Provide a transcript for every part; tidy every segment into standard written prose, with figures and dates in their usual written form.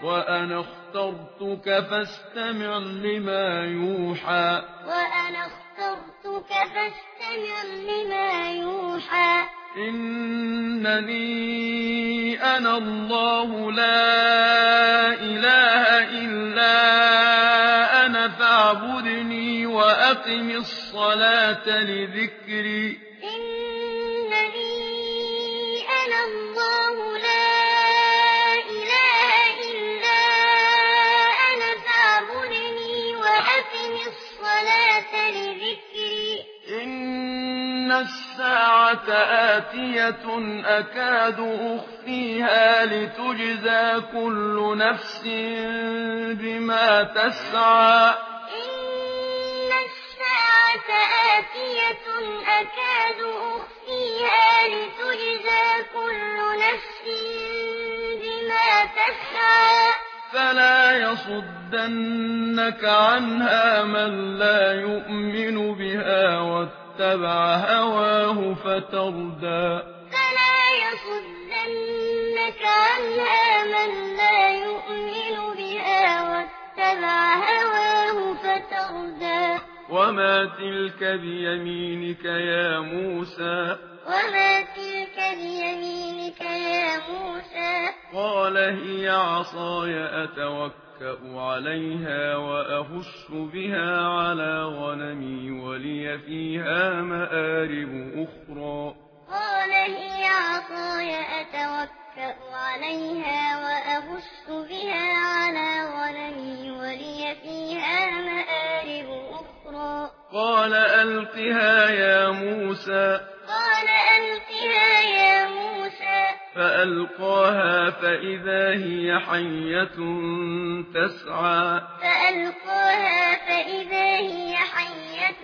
وأنا اخترتك فاستمع لما يوحى وأنا اخترتك فاستمع لما يوحى إنني أنا الله لا إله إلا أنا فاعبدني وأقم الصلاة لذكري إنني أنا الله لا إله إلا أنا فاعبدني وأقم الصلاة لذكري إن الساعة آتية أكاد أخفيها لتجزى كل نفس بما تسعى إن الساعة آتية أكاد أخفيها لتجزى كل نفس بما تسعى فلا يصدنك عنها من لا يؤمن بها واتبع هواه فتردى فلا يصدنك عنها من لا يؤمن بها واتبع هواه فتردى وما تلك بيمينك يا موسى وما تلك بيمينك يا موسى قال هي عصاي أتوكأ عليها وأهش بها على غنمي ولي فيها مآرب أخرى قال هي عصاي أتوكأ عليها وأهش بها على غنمي ولي فيها مآرب أخرى قال ألقها يا موسى قال ألقها يا موسى فألقاها فإذا هي حية تسعى فألقاها فإذا هي حية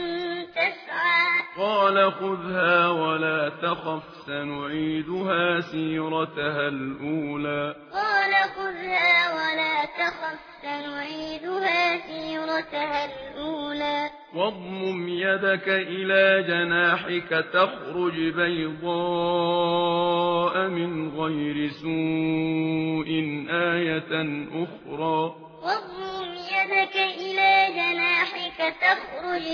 تسعى قال خذها ولا تخف سنعيدها سيرتها الأولى قال خذها ولا تخف سنعيدها سيرتها الأولى واضمم يدك إلى جناحك تخرج بيضاء من غير سوء آية أخرى واضمم يدك إلى جناحك تخرج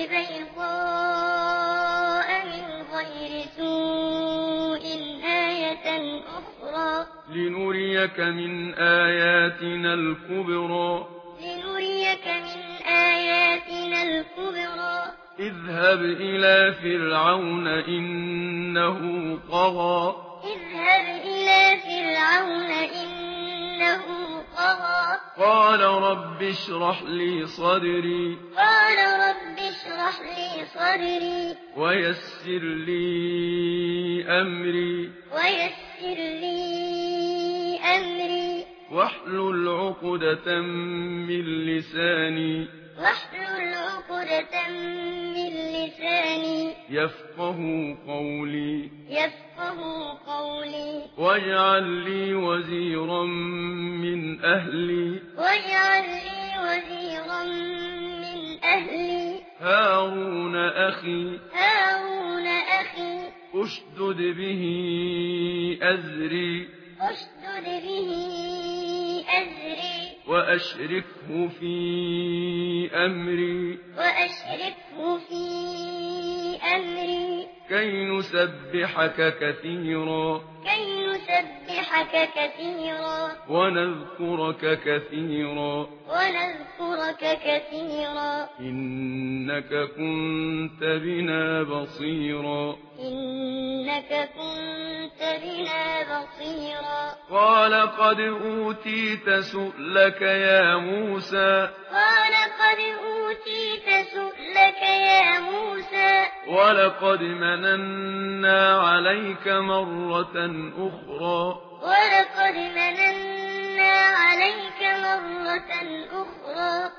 بيضاء من غير سوء آية أخرى لنريك من آياتنا الكبرى لنريك من آياتنا الكبرى اذهب إلى فرعون إنه طغى اذهب إلى فرعون إنه طغى قال رب اشرح لي صدري قال رب اشرح لي صدري ويسر لي أمري ويسر لي أمري واحلل عقدة من لساني واحلل عقدة من لساني يفقه قولي واجعل لي وزيرا من أهلي واجعل لي وزيرا من أهلي هارون أخي هارون أخي اشدد به أزري اشدد به أزري وأشركه في أمري كي نسبحك كثيرا ونذكرك كثيرا إنك كنت بنا بصيرا قال قد أوتيت سؤلك يا موسى ولقد مننا عليك مرة أخرى